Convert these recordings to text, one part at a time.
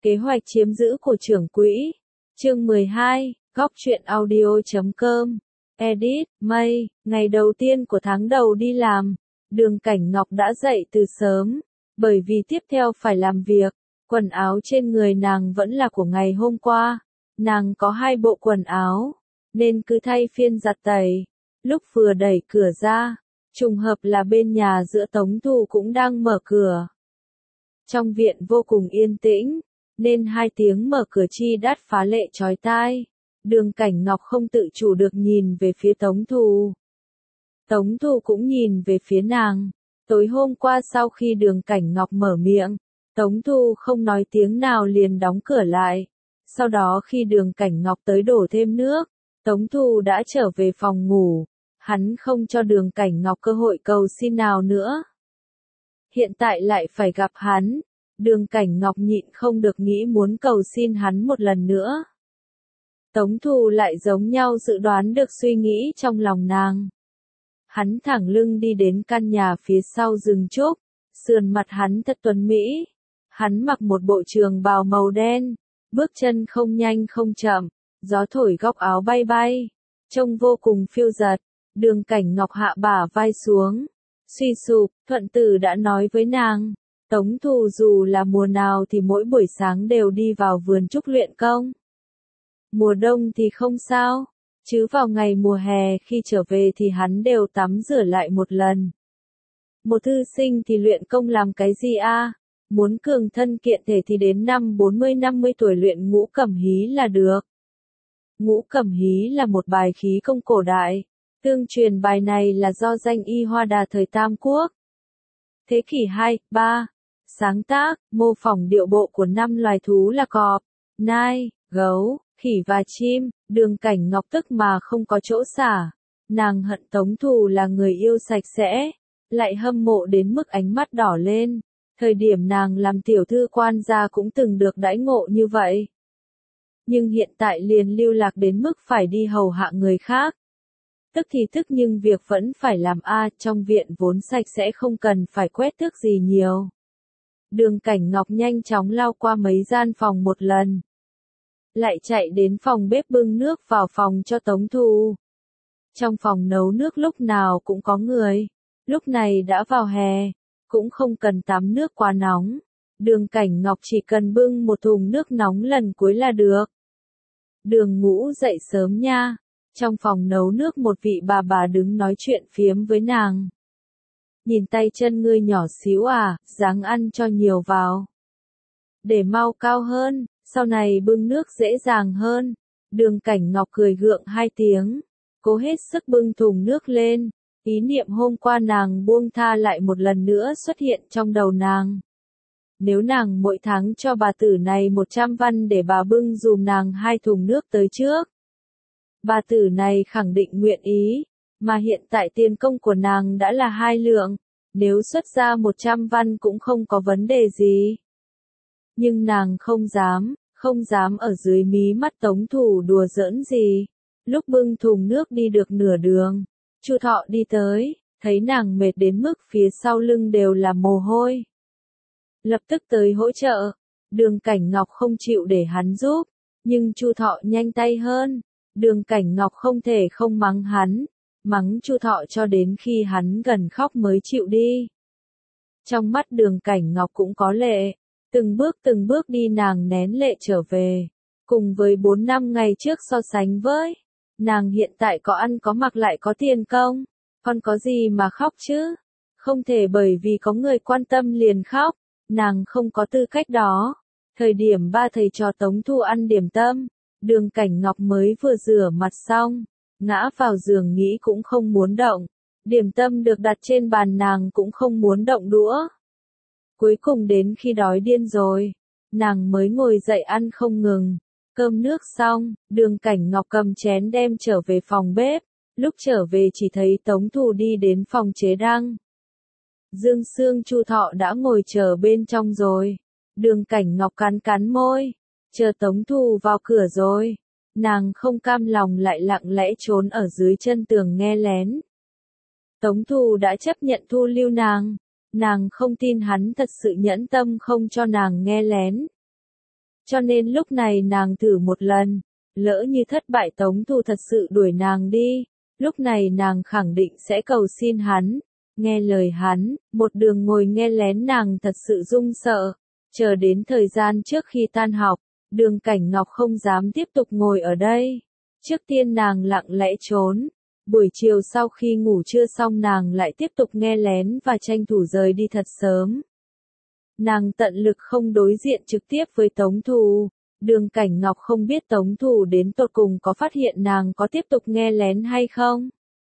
Kế hoạch chiếm giữ của trưởng quỹ. Chương 12, góc truyện audio.com. Edit, May, ngày đầu tiên của tháng đầu đi làm, Đường Cảnh Ngọc đã dậy từ sớm, bởi vì tiếp theo phải làm việc, quần áo trên người nàng vẫn là của ngày hôm qua, nàng có 2 bộ quần áo, nên cứ thay phiên giặt tẩy. Lúc vừa đẩy cửa ra, trùng hợp là bên nhà giữa Tống Thù cũng đang mở cửa. Trong viện vô cùng yên tĩnh, nên 2 tiếng mở cửa chi đắt phá lệ chói tai. Đường Cảnh Ngọc không tự chủ được nhìn về phía Tống Thù. Tống Thù cũng nhìn về phía nàng. Tối hôm qua sau khi Đường Cảnh Ngọc mở miệng, Tống Thù không nói tiếng nào liền đóng cửa lại. Sau đó khi Đường Cảnh Ngọc tới đổ thêm nước, Tống Thù đã trở về phòng ngủ. Hắn không cho Đường Cảnh Ngọc cơ hội cầu xin nào nữa. Hiện tại lại phải gặp hắn. Đường Cảnh Ngọc nhịn không được nghĩ muốn cầu xin hắn một lần nữa. Tống Thù lại giống nhau dự đoán được suy nghĩ trong lòng nàng. Hắn thẳng lưng đi đến căn nhà phía sau rừng trúc, sườn mặt hắn thật tuấn mỹ. Hắn mặc một bộ trường bào màu đen, bước chân không nhanh không chậm, gió thổi góc áo bay bay, trông vô cùng phiêu dật. Đường Cảnh Ngọc hạ bả vai xuống, suy sụp, Thuận Tử đã nói với nàng, Tống Thù dù là mùa nào thì mỗi buổi sáng đều đi vào vườn trúc luyện công. Mùa đông thì không sao, chứ vào ngày mùa hè khi trở về thì hắn đều tắm rửa lại một lần. Một thư sinh thì luyện công làm cái gì a? Muốn cường thân kiện thể thì đến năm 40-50 tuổi luyện ngũ cẩm hí là được. Ngũ cẩm hí là một bài khí công cổ đại. Tương truyền bài này là do danh y Hoa Đà thời Tam Quốc. Thế kỷ 2, 3. Sáng tác, mô phỏng điệu bộ của 5 loài thú là cọp, nai, gấu, khỉ và chim. Đường Cảnh Ngọc tức mà không có chỗ xả. Nàng hận Tống Thù là người yêu sạch sẽ, lại hâm mộ đến mức ánh mắt đỏ lên. Thời điểm nàng làm tiểu thư quan gia cũng từng được đãi ngộ như vậy. Nhưng hiện tại liền lưu lạc đến mức phải đi hầu hạ người khác. Tức thì tức nhưng việc vẫn phải làm trong viện vốn sạch sẽ không cần phải quét tước gì nhiều. Đường Cảnh Ngọc nhanh chóng lao qua mấy gian phòng một lần. Lại chạy đến phòng bếp bưng nước vào phòng cho Tống Thù. Trong phòng nấu nước lúc nào cũng có người. Lúc này đã vào hè, cũng không cần tắm nước quá nóng. Đường Cảnh Ngọc chỉ cần bưng một thùng nước nóng lần cuối là được. Đường Ngũ dậy sớm nha. Trong phòng nấu nước một vị bà đứng nói chuyện phiếm với nàng. Nhìn tay chân ngươi nhỏ xíu ráng ăn cho nhiều vào. Để mau cao hơn, sau này bưng nước dễ dàng hơn. Đường Cảnh Ngọc cười gượng 2 tiếng, cố hết sức bưng thùng nước lên. Ý niệm hôm qua nàng buông tha lại một lần nữa xuất hiện trong đầu nàng. Nếu nàng mỗi tháng cho bà tử này 100 văn để bà bưng dùm nàng 2 thùng nước tới trước. Bà tử này khẳng định nguyện ý, mà hiện tại tiền công của nàng đã là 2 lượng, nếu xuất ra 100 văn cũng không có vấn đề gì. Nhưng nàng không dám ở dưới mí mắt Tống Thù đùa giỡn gì. Lúc bưng thùng nước đi được nửa đường, Chu Thọ đi tới, thấy nàng mệt đến mức phía sau lưng đều là mồ hôi. Lập tức tới hỗ trợ, Đường Cảnh Ngọc không chịu để hắn giúp, nhưng Chu Thọ nhanh tay hơn. Đường Cảnh Ngọc không thể không mắng hắn, mắng Chu Thọ cho đến khi hắn gần khóc mới chịu đi. Trong mắt Đường Cảnh Ngọc cũng có lệ, từng bước đi nàng nén lệ trở về. Cùng với 4 năm ngày trước so sánh với, nàng hiện tại có ăn có mặc lại có tiền công, còn có gì mà khóc chứ? Không thể bởi vì có người quan tâm liền khóc, nàng không có tư cách đó. Thời điểm 3 thầy trò Tống Thù ăn điểm tâm, Đường Cảnh Ngọc mới vừa rửa mặt xong, ngã vào giường nghĩ cũng không muốn động. Điểm tâm được đặt trên bàn nàng cũng không muốn động đũa. Cuối cùng đến khi đói điên rồi, nàng mới ngồi dậy ăn không ngừng. Cơm nước xong, Đường Cảnh Ngọc cầm chén đem trở về phòng bếp. Lúc trở về chỉ thấy Tống Thù đi đến phòng chế răng. Dương Sương Chu Thọ đã ngồi chờ bên trong rồi. Đường Cảnh Ngọc cắn môi. Chờ Tống Thù vào cửa rồi. Nàng không cam lòng lại lặng lẽ trốn ở dưới chân tường nghe lén. Tống Thù đã chấp nhận thu lưu nàng. Nàng không tin hắn thật sự nhẫn tâm không cho nàng nghe lén. Cho nên lúc này nàng thử một lần, lỡ như thất bại Tống Thu thật sự đuổi nàng đi, lúc này nàng khẳng định sẽ cầu xin hắn, nghe lời hắn, một đường ngồi nghe lén nàng thật sự run sợ, chờ đến thời gian trước khi tan học, Đường Cảnh Ngọc không dám tiếp tục ngồi ở đây. Trước tiên nàng lặng lẽ trốn, buổi chiều sau khi ngủ trưa xong nàng lại tiếp tục nghe lén và tranh thủ rời đi thật sớm. Nàng tận lực không đối diện trực tiếp với Tống Thu. Đường Cảnh Ngọc không biết Tống Thu đến tột cùng có phát hiện nàng có tiếp tục nghe lén hay không.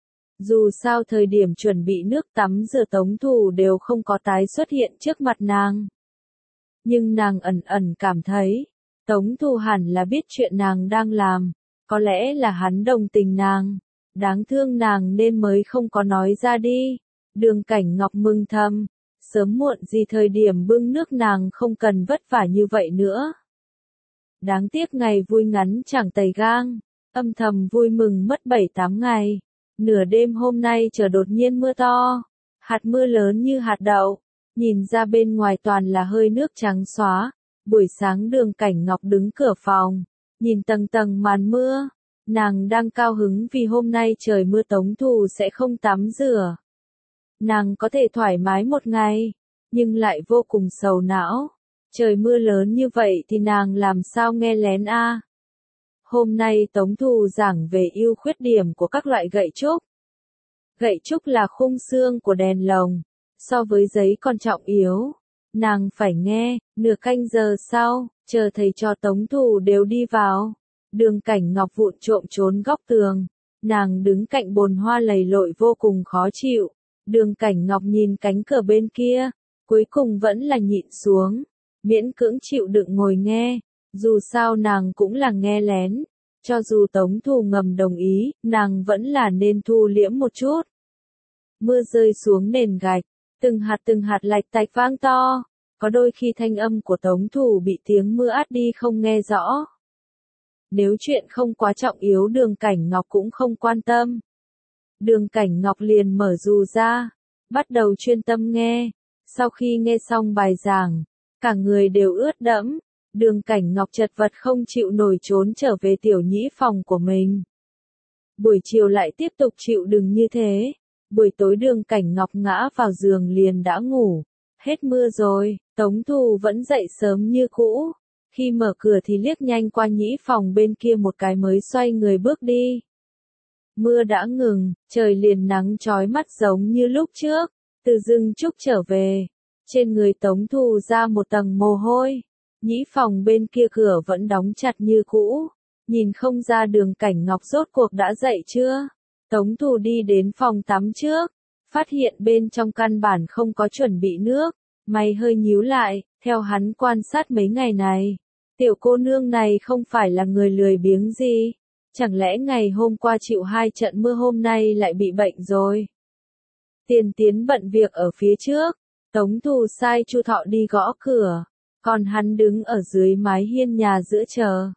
Dù sao thời điểm chuẩn bị nước tắm rửa Tống Thu đều không có tái xuất hiện trước mặt nàng. Nhưng nàng ẩn ẩn cảm thấy, Tống Thu hẳn là biết chuyện nàng đang làm, có lẽ là hắn đồng tình nàng, đáng thương nàng nên mới không có nói ra đi. Đường Cảnh Ngọc mừng thầm, sớm muộn gì thời điểm bưng nước nàng không cần vất vả như vậy nữa. Đáng tiếc ngày vui ngắn chẳng tày gang, âm thầm vui mừng mất 7-8 ngày. Nửa đêm hôm nay trời đột nhiên mưa to, hạt mưa lớn như hạt đậu, nhìn ra bên ngoài toàn là hơi nước trắng xóa. Buổi sáng Đường Cảnh Ngọc đứng cửa phòng, nhìn tầng tầng màn mưa, nàng đang cao hứng vì hôm nay trời mưa Tống Thu sẽ không tắm rửa. Nàng có thể thoải mái một ngày, nhưng lại vô cùng sầu não. Trời mưa lớn như vậy thì nàng làm sao nghe lén a? Hôm nay Tống Thu giảng về ưu khuyết điểm của các loại gậy trúc. Gậy trúc là khung xương của đèn lồng, so với giấy còn trọng yếu. Nàng phải nghe, nửa canh giờ sau, chờ thầy trò Tống Thu đều đi vào. Đường Cảnh Ngọc vụng trộm trốn góc tường, nàng đứng cạnh bồn hoa lầy lội vô cùng khó chịu. Đường Cảnh Ngọc nhìn cánh cửa bên kia, cuối cùng vẫn là nhịn xuống, miễn cưỡng chịu đựng ngồi nghe, dù sao nàng cũng là nghe lén, cho dù Tống Thu ngầm đồng ý, nàng vẫn là nên thu liễm một chút. Mưa rơi xuống nền gạch, từng hạt lạch tạch vang to, có đôi khi thanh âm của Tống Thu bị tiếng mưa át đi không nghe rõ. Nếu chuyện không quá trọng yếu Đường Cảnh Ngọc cũng không quan tâm. Đường Cảnh Ngọc liền mở dù ra, bắt đầu chuyên tâm nghe. Sau khi nghe xong bài giảng, cả người đều ướt đẫm, Đường Cảnh Ngọc chật vật không chịu nổi trốn trở về tiểu nhĩ phòng của mình. Buổi chiều lại tiếp tục chịu đựng như thế. Buổi tối Đường Cảnh Ngọc ngã vào giường liền đã ngủ. Hết mưa rồi, Tống Thu vẫn dậy sớm như cũ. Khi mở cửa thì liếc nhanh qua nhĩ phòng bên kia một cái mới xoay người bước đi. Mưa đã ngừng, trời liền nắng chói mắt giống như lúc trước. Từ rừng trúc trở về, trên người Tống Thu ra một tầng mồ hôi. Nhĩ phòng bên kia cửa vẫn đóng chặt như cũ. Nhìn không ra Đường Cảnh Ngọc rốt cuộc đã dậy chưa? Tống Thu đi đến phòng tắm trước, phát hiện bên trong căn bản không có chuẩn bị nước, mày hơi nhíu lại, theo hắn quan sát mấy ngày này. Tiểu cô nương này không phải là người lười biếng gì, chẳng lẽ ngày hôm qua chịu 2 trận mưa hôm nay lại bị bệnh rồi? Tiền Tiến bận việc ở phía trước, Tống Thu sai Chu Thọ đi gõ cửa, còn hắn đứng ở dưới mái hiên nhà giữa chờ.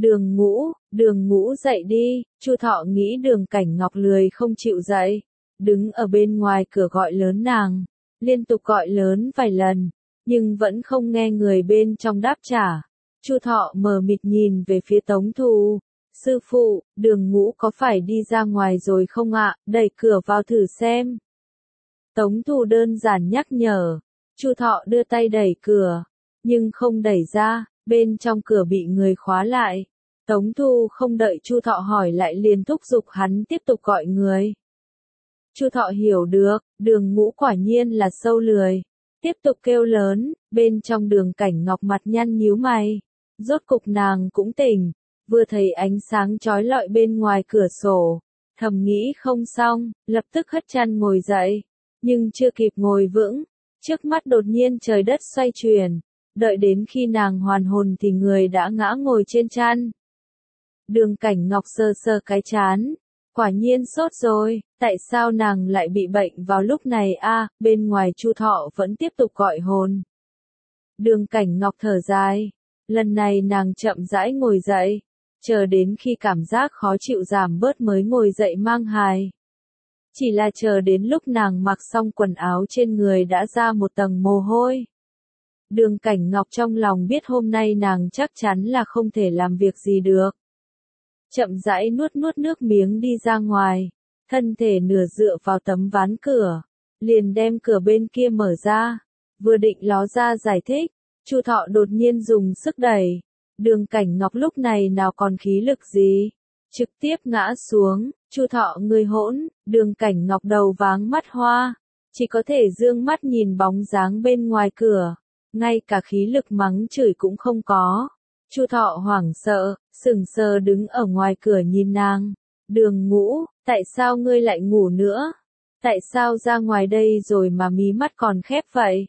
Đường Ngũ dậy đi, Chu Thọ nghĩ Đường Cảnh Ngọc lười không chịu dậy, đứng ở bên ngoài cửa gọi lớn nàng, liên tục gọi lớn vài lần, nhưng vẫn không nghe người bên trong đáp trả. Chu Thọ mờ mịt nhìn về phía Tống Thu, sư phụ, Đường Ngũ có phải đi ra ngoài rồi không ạ, đẩy cửa vào thử xem. Tống Thu đơn giản nhắc nhở, Chu Thọ đưa tay đẩy cửa, nhưng không đẩy ra, bên trong cửa bị người khóa lại. Tống Thu không đợi Chu Thọ hỏi lại liền thúc giục hắn tiếp tục gọi người. Chu Thọ hiểu được, Đường Ngũ quả nhiên là sâu lười. Tiếp tục kêu lớn, bên trong Đường Cảnh Ngọc mặt nhăn nhíu mày. Rốt cục nàng cũng tỉnh, vừa thấy ánh sáng chói lọi bên ngoài cửa sổ. Thầm nghĩ không xong, lập tức hất chăn ngồi dậy. Nhưng chưa kịp ngồi vững, trước mắt đột nhiên trời đất xoay chuyển. Đợi đến khi nàng hoàn hồn thì người đã ngã ngồi trên chăn. Đường Cảnh Ngọc sờ sờ cái trán, quả nhiên sốt rồi, tại sao nàng lại bị bệnh vào lúc này a? Bên ngoài Chu Thọ vẫn tiếp tục gọi hồn. Đường Cảnh Ngọc thở dài, lần này nàng chậm rãi ngồi dậy, chờ đến khi cảm giác khó chịu giảm bớt mới ngồi dậy mang hài. Chỉ là chờ đến lúc nàng mặc xong quần áo trên người đã ra một tầng mồ hôi. Đường Cảnh Ngọc trong lòng biết hôm nay nàng chắc chắn là không thể làm việc gì được. Chậm rãi nuốt nuốt nước miếng đi ra ngoài, thân thể nửa dựa vào tấm ván cửa, liền đem cửa bên kia mở ra, vừa định ló ra giải thích, Chu Thọ đột nhiên dùng sức đẩy, Đường Cảnh Ngọc lúc này nào còn khí lực gì, trực tiếp ngã xuống, Chu Thọ ngươi hỗn, Đường Cảnh Ngọc đầu váng mắt hoa, chỉ có thể dương mắt nhìn bóng dáng bên ngoài cửa, ngay cả khí lực mắng chửi cũng không có. Chu Thọ hoảng sợ, sững sờ đứng ở ngoài cửa nhìn nàng. Đường Ngũ, tại sao ngươi lại ngủ nữa? Tại sao ra ngoài đây rồi mà mí mắt còn khép vậy?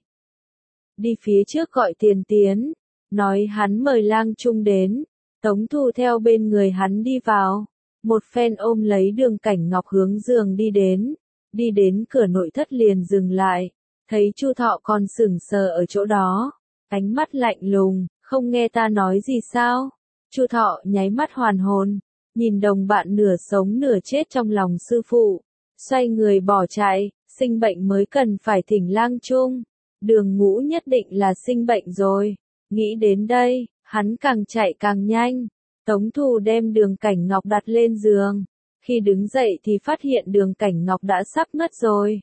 Đi phía trước gọi Tiền Tiến, nói hắn mời Lang Trung đến. Tống Thu theo bên người hắn đi vào, một phen ôm lấy Đường Cảnh Ngọc hướng giường đi đến cửa nội thất liền dừng lại, thấy Chu Thọ còn sững sờ ở chỗ đó, ánh mắt lạnh lùng, không nghe ta nói gì sao? Chu Thọ nháy mắt hoàn hồn, nhìn đồng bạn nửa sống nửa chết trong lòng sư phụ, xoay người bỏ chạy, sinh bệnh mới cần phải thỉnh Lang Trung, Đường Ngũ nhất định là sinh bệnh rồi, nghĩ đến đây, hắn càng chạy càng nhanh, Tống Thu đem Đường Cảnh Ngọc đặt lên giường, khi đứng dậy thì phát hiện Đường Cảnh Ngọc đã sắp ngất rồi.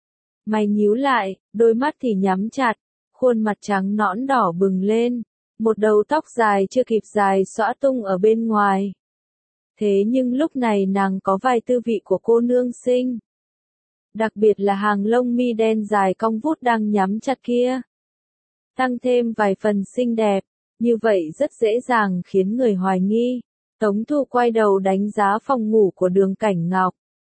Mày nhíu lại, đôi mắt thì nhắm chặt, khuôn mặt trắng nõn đỏ bừng lên, một đầu tóc dài chưa kịp dài xõa tung ở bên ngoài. Thế nhưng lúc này nàng có vài tư vị của cô nương xinh. Đặc biệt là hàng lông mi đen dài cong vút đang nhắm chặt kia. Tăng thêm vài phần xinh đẹp, như vậy rất dễ dàng khiến người hoài nghi. Tống Thu quay đầu đánh giá phòng ngủ của Đường Cảnh Ngọc.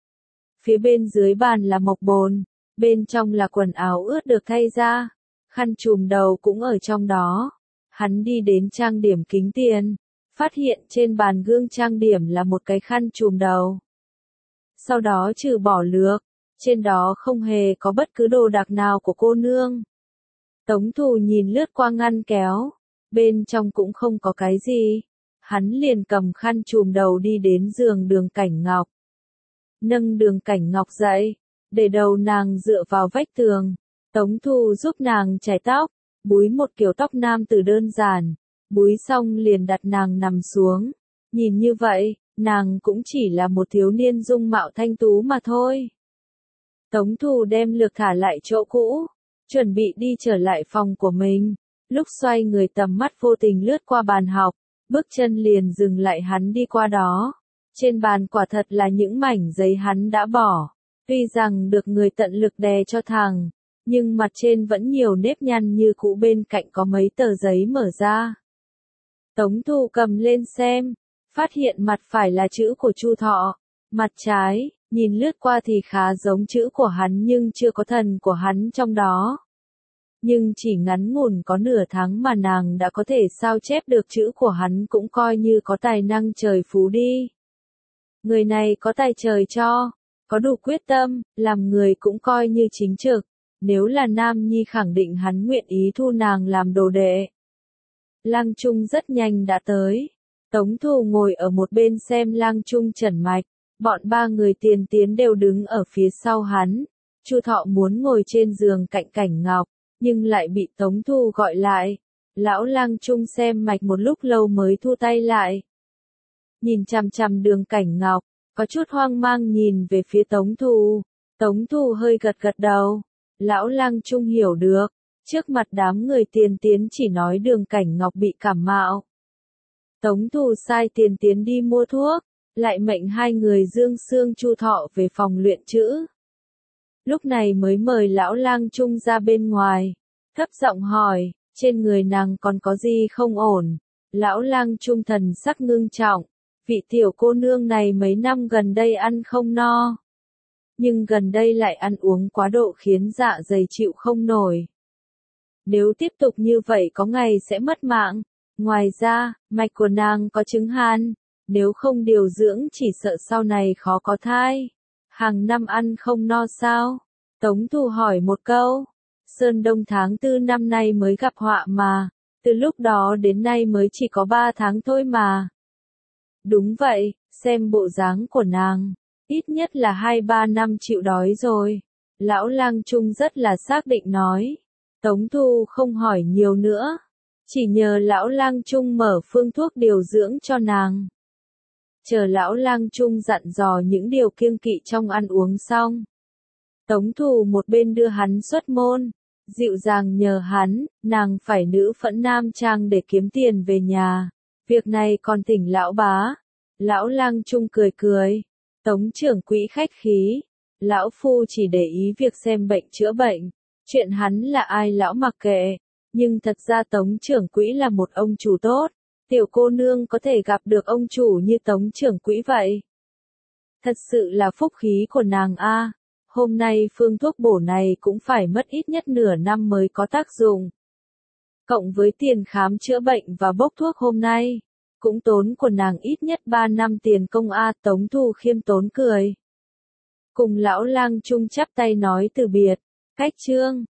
Phía bên dưới bàn là mộc bồn, bên trong là quần áo ướt được thay ra, khăn trùm đầu cũng ở trong đó. Hắn đi đến trang điểm kính tiền, phát hiện trên bàn gương trang điểm là một cái khăn trùm đầu. Sau đó trừ bỏ lược, trên đó không hề có bất cứ đồ đạc nào của cô nương. Tống Thu nhìn lướt qua ngăn kéo, bên trong cũng không có cái gì. Hắn liền cầm khăn trùm đầu đi đến giường Đường Cảnh Ngọc. Nâng Đường Cảnh Ngọc dậy, để đầu nàng dựa vào vách tường. Tống Thu giúp nàng chải tóc, búi một kiểu tóc nam tử đơn giản, búi xong liền đặt nàng nằm xuống. Nhìn như vậy, nàng cũng chỉ là một thiếu niên dung mạo thanh tú mà thôi. Tống Thu đem lược thả lại chỗ cũ, chuẩn bị đi trở lại phòng của mình. Lúc xoay người tầm mắt vô tình lướt qua bàn học, bước chân liền dừng lại hắn đi qua đó. Trên bàn quả thật là những mảnh giấy hắn đã bỏ. Tuy rằng được người tận lực đè cho thẳng, nhưng mặt trên vẫn nhiều nếp nhăn như cũ, bên cạnh có mấy tờ giấy mở ra. Tống Thu cầm lên xem, phát hiện mặt phải là chữ của Chu Thọ, mặt trái, nhìn lướt qua thì khá giống chữ của hắn nhưng chưa có thần của hắn trong đó. Nhưng chỉ ngắn ngủn có nửa tháng mà nàng đã có thể sao chép được chữ của hắn, cũng coi như có tài năng trời phú đi. Người này có tài trời cho, có đủ quyết tâm, làm người cũng coi như chính trực. Nếu là nam nhi khẳng định hắn nguyện ý thu nàng làm đồ đệ. Lang Trung rất nhanh đã tới. Tống Thu ngồi ở một bên xem Lang Trung trần mạch. Bọn ba người Tiền Tiến đều đứng ở phía sau hắn. Chu Thọ muốn ngồi trên giường cạnh Cảnh Ngọc, nhưng lại bị Tống Thu gọi lại. Lão Lang Trung xem mạch một lúc lâu mới thu tay lại. Nhìn chằm chằm Đường Cảnh Ngọc, có chút hoang mang nhìn về phía Tống Thu. Tống Thu hơi gật gật đầu. Lão Lang Trung hiểu được, trước mặt đám người Tiền Tiến chỉ nói Đường Cảnh Ngọc bị cảm mạo. Tống Thu sai Tiền Tiến đi mua thuốc, lại mệnh hai người Dương Xương Chu Thọ về phòng luyện chữ. Lúc này mới mời Lão Lang Trung ra bên ngoài, thấp giọng hỏi, trên người nàng còn có gì không ổn? Lão Lang Trung thần sắc ngưng trọng, vị tiểu cô nương này mấy năm gần đây ăn không no. Nhưng gần đây lại ăn uống quá độ khiến dạ dày chịu không nổi. Nếu tiếp tục như vậy có ngày sẽ mất mạng. Ngoài ra, mạch của nàng có chứng han, nếu không điều dưỡng chỉ sợ sau này khó có thai. Hàng năm ăn không no sao? Tống Thu hỏi một câu. Sơn Đông tháng 4 năm nay mới gặp họa mà, từ lúc đó đến nay mới chỉ có 3 tháng thôi mà. Đúng vậy, xem bộ dáng của nàng, ít nhất là 2-3 năm chịu đói rồi. Lão Lang Trung rất là xác định nói. Tống Thu không hỏi nhiều nữa, chỉ nhờ lão lang trung mở phương thuốc điều dưỡng cho nàng. Chờ lão lang trung dặn dò những điều kiêng kỵ trong ăn uống xong, Tống Thu một bên đưa hắn xuất môn, dịu dàng nhờ hắn, nàng phải nữ phẫn nam trang để kiếm tiền về nhà. Việc này còn tỉnh lão bá. Lão lang trung cười cười. Tống trưởng quỹ khách khí. Lão phu chỉ để ý việc xem bệnh chữa bệnh. Chuyện hắn là ai lão mặc kệ. Nhưng thật ra Tống trưởng quỹ là một ông chủ tốt. Tiểu cô nương có thể gặp được ông chủ như Tống trưởng quỹ vậy. Thật sự là phúc khí của nàng a. Hôm nay phương thuốc bổ này cũng phải mất ít nhất nửa năm mới có tác dụng. Cộng với tiền khám chữa bệnh và bốc thuốc hôm nay, cũng tốn của nàng ít nhất 3 năm tiền công a. Tống Thu khiêm tốn cười. Cùng lão lang trung chắp tay nói từ biệt. Cách chương